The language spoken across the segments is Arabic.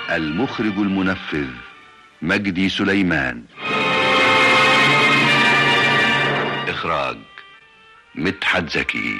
المخرج المنفذ مجدي سليمان. إخراج مدحت زكي.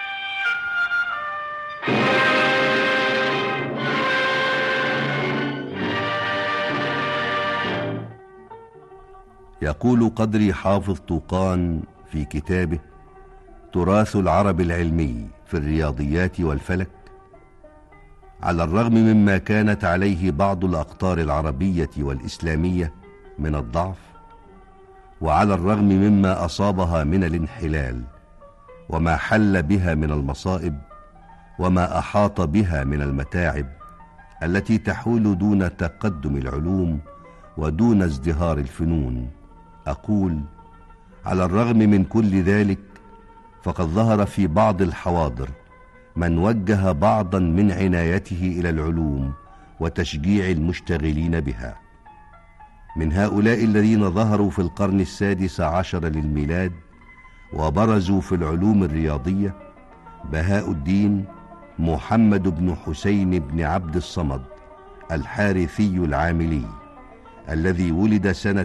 يقول قدري حافظ طوقان في كتابه تراث العرب العلمي في الرياضيات والفلك: على الرغم مما كانت عليه بعض الأقطار العربية والإسلامية من الضعف، وعلى الرغم مما أصابها من الانحلال، وما حل بها من المصائب، وما أحاط بها من المتاعب التي تحول دون تقدم العلوم ودون ازدهار الفنون، أقول على الرغم من كل ذلك فقد ظهر في بعض الحواضر من وجه بعضا من عنايته إلى العلوم وتشجيع المشتغلين بها. من هؤلاء الذين ظهروا في القرن 16 للميلاد وبرزوا في العلوم الرياضية بهاء الدين محمد بن حسين بن عبد الصمد الحارثي العاملي، الذي ولد سنة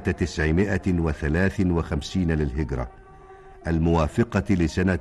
953 للهجرة، الموافقة لسنة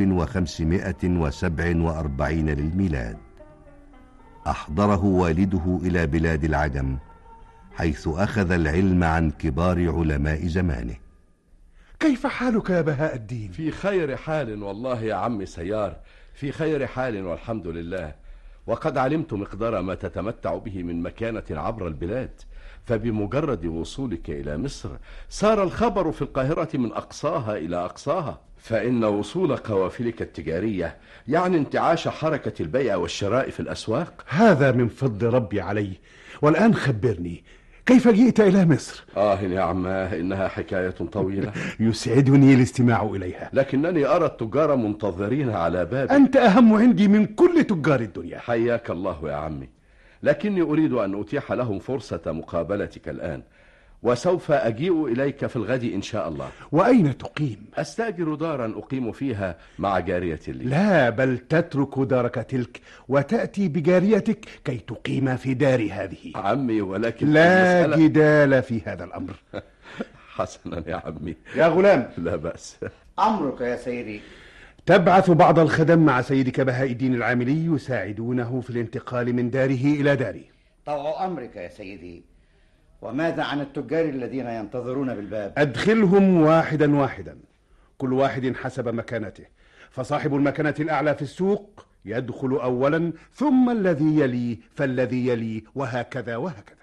1547 للميلاد. أحضره والده إلى بلاد العجم، حيث أخذ العلم عن كبار علماء زمانه. كيف حالك يا بهاء الدين؟ في خير حال والله يا عم سيار، في خير حال والحمد لله. وقد علمت مقدار ما تتمتع به من مكانة عبر البلاد، فبمجرد وصولك إلى مصر سار الخبر في القاهرة من أقصاها إلى أقصاها، فإن وصول قوافلك التجارية يعني انتعاش حركة البيع والشراء في الأسواق. هذا من فضل ربي علي. والآن خبرني، كيف جئت إلى مصر؟ يا عماه، إنها حكاية طويلة. يسعدني الاستماع إليها، لكنني أرى التجار منتظرين على بابي. أنت أهم عندي من كل تجار الدنيا. حياك الله يا عمي، لكني أريد أن أتيح لهم فرصة مقابلتك الآن، وسوف أجيء إليك في الغد إن شاء الله. وأين تقيم؟ أستأجر دارا أقيم فيها مع جارية لي. لا، بل تترك دارك تلك وتأتي بجاريتك كي تقيم في دار هذه. عمي، ولكن لا جدال في هذا الأمر. حسنا يا عمي. يا غلام. لا بأس. أمرك يا سيدي. تبعث بعض الخدم مع سيدك بهاء الدين العاملي يساعدونه في الانتقال من داره إلى داري. طوع أمرك يا سيدي. وماذا عن التجار الذين ينتظرون بالباب؟ أدخلهم واحدا واحدا، كل واحد حسب مكانته، فصاحب المكانة الأعلى في السوق يدخل أولا، ثم الذي يلي، فالذي يلي، وهكذا وهكذا.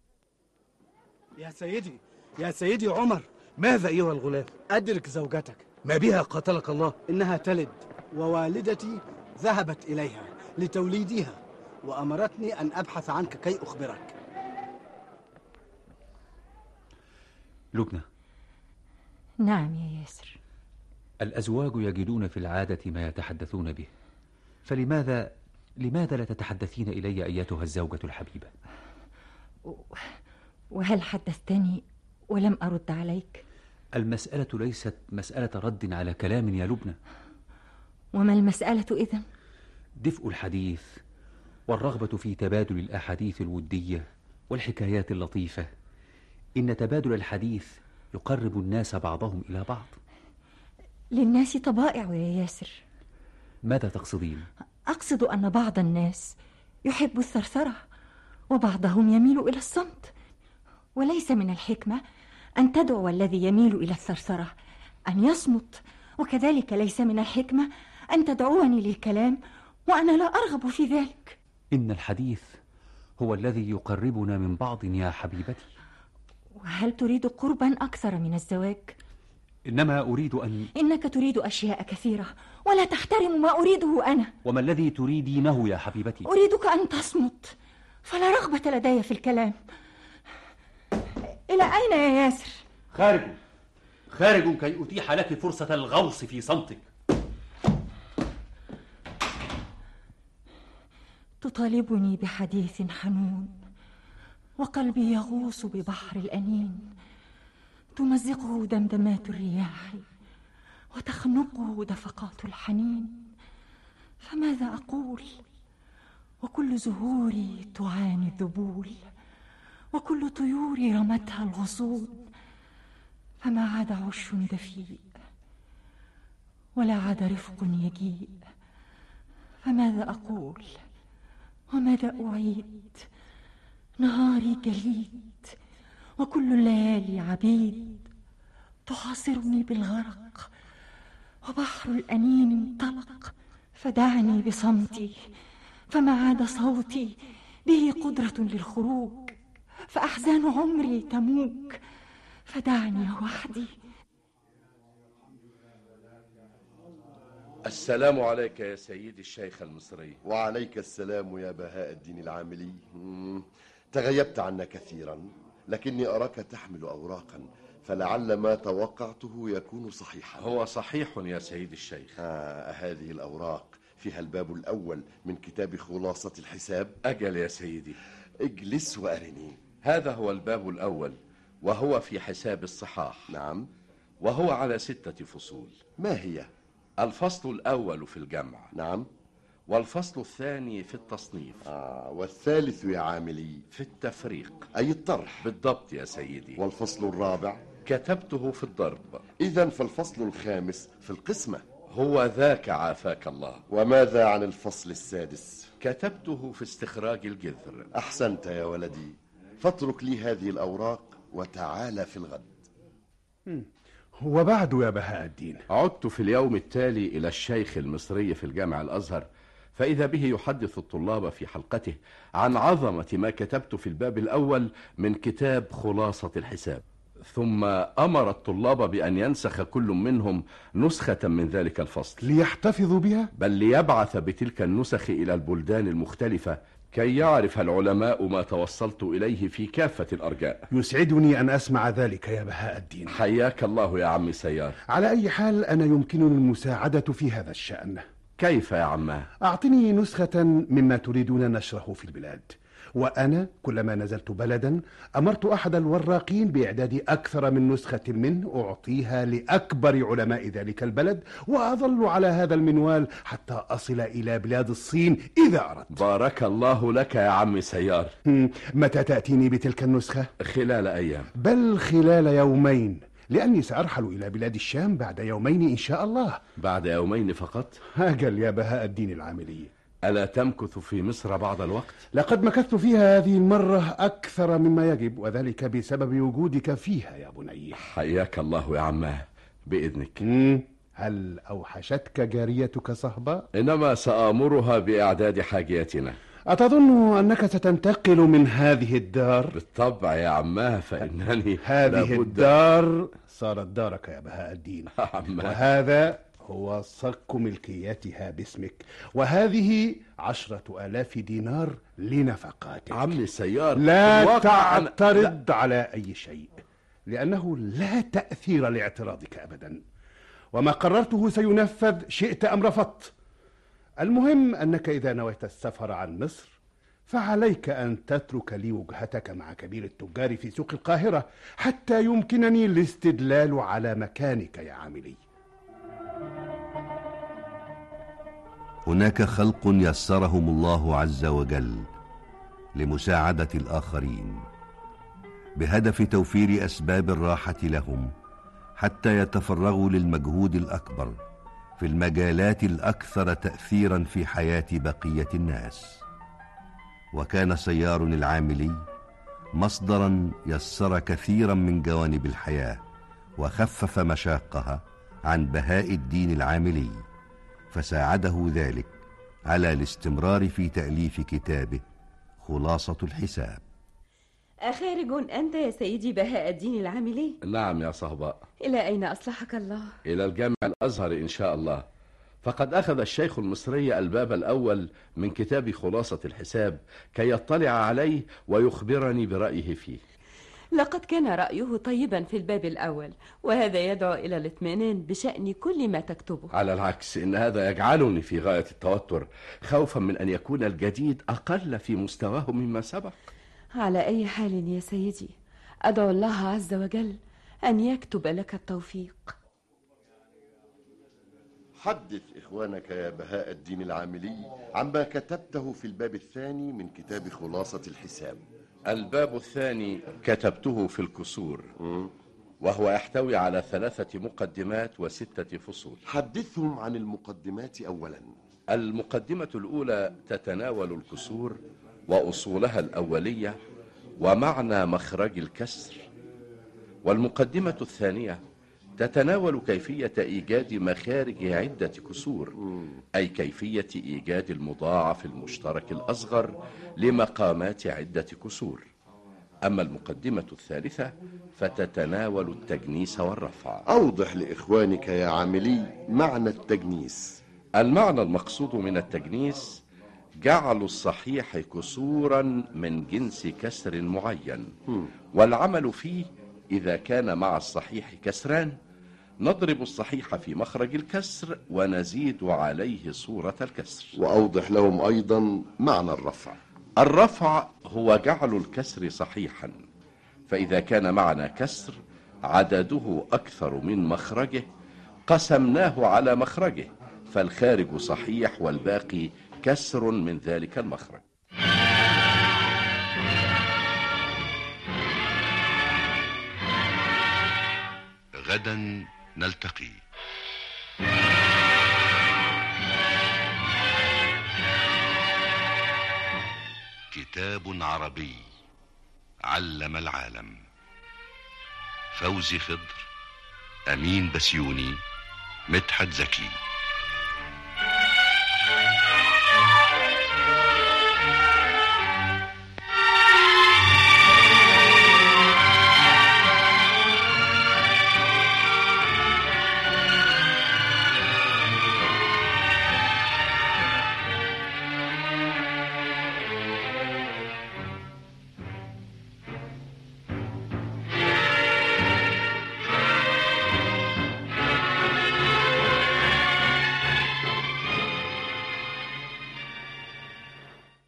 يا سيدي عمر، ماذا أيها الغلام؟ أدرك زوجتك، ما بها قاتلك الله؟ إنها تلد، ووالدتي ذهبت إليها لتوليدها، وأمرتني أن أبحث عنك كي أخبرك. لبنى. نعم يا ياسر. الأزواج يجدون في العادة ما يتحدثون به، فلماذا لا تتحدثين إلي أيتها الزوجة الحبيبة؟ وهل حدثتني ولم أرد عليك؟ المسألة ليست مسألة رد على كلام يا لبنى. وما المسألة إذن؟ دفء الحديث والرغبة في تبادل الأحاديث الودية والحكايات اللطيفة. إن تبادل الحديث يقرب الناس بعضهم إلى بعض. للناس طبائع يا ياسر. ماذا تقصدين؟ أقصد أن بعض الناس يحب الثرثرة، وبعضهم يميل إلى الصمت، وليس من الحكمة أن تدعو الذي يميل إلى الثرثرة أن يصمت، وكذلك ليس من الحكمة أن تدعوني للكلام وأنا لا أرغب في ذلك. إن الحديث هو الذي يقربنا من بعض يا حبيبتي. وهل تريد قربا أكثر من الزواج؟ إنما أريد أن... إنك تريد أشياء كثيرة ولا تحترم ما أريده أنا. وما الذي تريدينه يا حبيبتي؟ أريدك أن تصمت، فلا رغبة لدي في الكلام. إلى أين يا ياسر؟ خارج كي أتيح لك فرصة الغوص في صمتك. تطالبني بحديث حنون، وقلبي يغوص ببحر الأنين، تمزقه دمدمات الرياح وتخنقه دفقات الحنين. فماذا أقول وكل زهوري تعاني الذبول، وكل طيوري رمتها الغصون، فما عاد عش دفيء ولا عاد رفق يجيء. فماذا أقول وماذا أعيد؟ نهاري جليد وكل الليالي عبيد، تحاصرني بالغرق وبحر الأنين انطلق. فدعني بصمتي فما عاد صوتي به قدرة للخروج، فأحزان عمري تموج. فدعني وحدي. السلام عليك يا سيدي الشيخ المصري. وعليك السلام يا بهاء الدين العاملي. تغيبت عنا كثيرا، لكني أراك تحمل أوراقا، فلعل ما توقعته يكون صحيحا. هو صحيح يا سيدي الشيخ. هذه الأوراق فيها الباب الأول من كتاب خلاصة الحساب. أجل يا سيدي. اجلس وأرني. هذا هو الباب الأول، وهو في حساب الصحاح. نعم. وهو على 6 فصول. ما هي؟ الفصل الأول في الجمع. نعم. والفصل الثاني في التصنيف. والثالث يا عاملي؟ في التفريق، أي الطرح. بالضبط يا سيدي. والفصل الرابع؟ كتبته في الضرب. إذن فالفصل الخامس في القسمة. هو ذاك عافاك الله. وماذا عن الفصل السادس؟ كتبته في استخراج الجذر. أحسنت يا ولدي، فاترك لي هذه الأوراق وتعال في الغد. وبعد يا بهاء الدين؟ عدت في اليوم التالي إلى الشيخ المصري في الجامع الأزهر، فإذا به يحدث الطلاب في حلقته عن عظمة ما كتبت في الباب الأول من كتاب خلاصة الحساب. ثم أمر الطلاب بأن ينسخ كل منهم نسخة من ذلك الفصل ليحتفظوا بها، بل ليبعث بتلك النسخ إلى البلدان المختلفة كي يعرف العلماء ما توصلت إليه في كافة الأرجاء. يسعدني أن أسمع ذلك يا بهاء الدين. حياك الله يا عم سيار. على أي حال أنا يمكنني المساعدة في هذا الشأن. كيف يا عماه؟ أعطني نسخة مما تريدون نشره في البلاد، وأنا كلما نزلت بلدا أمرت أحد الوراقين بإعداد أكثر من نسخة منه أعطيها لأكبر علماء ذلك البلد، وأظل على هذا المنوال حتى أصل إلى بلاد الصين إذا أردت. بارك الله لك يا عم سيار. متى تأتيني بتلك النسخة؟ خلال أيام، بل خلال يومين، لأني سأرحل إلى بلاد الشام بعد يومين إن شاء الله. بعد يومين فقط؟ أجل يا بهاء الدين العاملي. ألا تمكث في مصر بعض الوقت؟ لقد مكثت فيها هذه المرة أكثر مما يجب، وذلك بسبب وجودك فيها يا بني. حياك الله يا عماه، بإذنك. هل أوحشتك جاريتك صهباء؟ إنما سآمرها بإعداد حاجياتنا. أتظن أنك ستنتقل من هذه الدار؟ بالطبع يا عماه، فإنني هذه الدار صارت دارك يا بهاء الدين. وهذا هو صك ملكيتها باسمك، وهذه 10,000 دينار لنفقاتك. عمي سيار، لا تعترض على أي شيء، لأنه لا تأثير لاعتراضك أبدا، وما قررته سينفذ شئت أم رفضت. المهم أنك إذا نويت السفر عن مصر فعليك أن تترك لي وجهتك مع كبير التجار في سوق القاهرة حتى يمكنني الاستدلال على مكانك يا عاملي. هناك خلق يسرهم الله عز وجل لمساعدة الآخرين بهدف توفير أسباب الراحة لهم حتى يتفرغوا للمجهود الأكبر في المجالات الأكثر تأثيرا في حياة بقية الناس. وكان سيار العاملي مصدرا يسر كثيرا من جوانب الحياة وخفف مشاقها عن بهاء الدين العاملي، فساعده ذلك على الاستمرار في تأليف كتابه خلاصة الحساب. أخارج أنت يا سيدي بهاء الدين العاملي؟ نعم يا صهباء. إلى أين أصلحك الله؟ إلى الجامع الأزهر إن شاء الله، فقد أخذ الشيخ المصري الباب الأول من كتاب خلاصة الحساب كي يطلع عليه ويخبرني برأيه فيه. لقد كان رأيه طيبا في الباب الأول، وهذا يدعو إلى الاطمئنان بشأن كل ما تكتبه. على العكس، إن هذا يجعلني في غاية التوتر، خوفا من أن يكون الجديد أقل في مستواه مما سبق. على أي حال يا سيدي، أدعو الله عز وجل أن يكتب لك التوفيق. حدث إخوانك يا بهاء الدين العاملي عما كتبته في الباب الثاني من كتاب خلاصة الحساب. الباب الثاني كتبته في الكسور، وهو يحتوي على 3 مقدمات و6 فصول. حدثهم عن المقدمات أولا. المقدمة الأولى تتناول الكسور وأصولها الأولية ومعنى مخرج الكسر، والمقدمة الثانية تتناول كيفية إيجاد مخارج عدة كسور، أي كيفية إيجاد المضاعف المشترك الأصغر لمقامات عدة كسور. أما المقدمة الثالثة فتتناول التجنيس والرفع. أوضح لإخوانك يا عاملي معنى التجنيس. المعنى المقصود من التجنيس جعل الصحيح كسورا من جنس كسر معين، والعمل فيه إذا كان مع الصحيح كسران نضرب الصحيح في مخرج الكسر ونزيد عليه صورة الكسر. وأوضح لهم أيضا معنى الرفع. الرفع هو جعل الكسر صحيحا، فإذا كان معنا كسر عدده أكثر من مخرجه قسمناه على مخرجه، فالخارج صحيح والباقي كسر من ذلك المخرج. غدا نلتقي. كتاب عربي علم العالم. فوزي خضر، أمين بسيوني، مدحت زكي.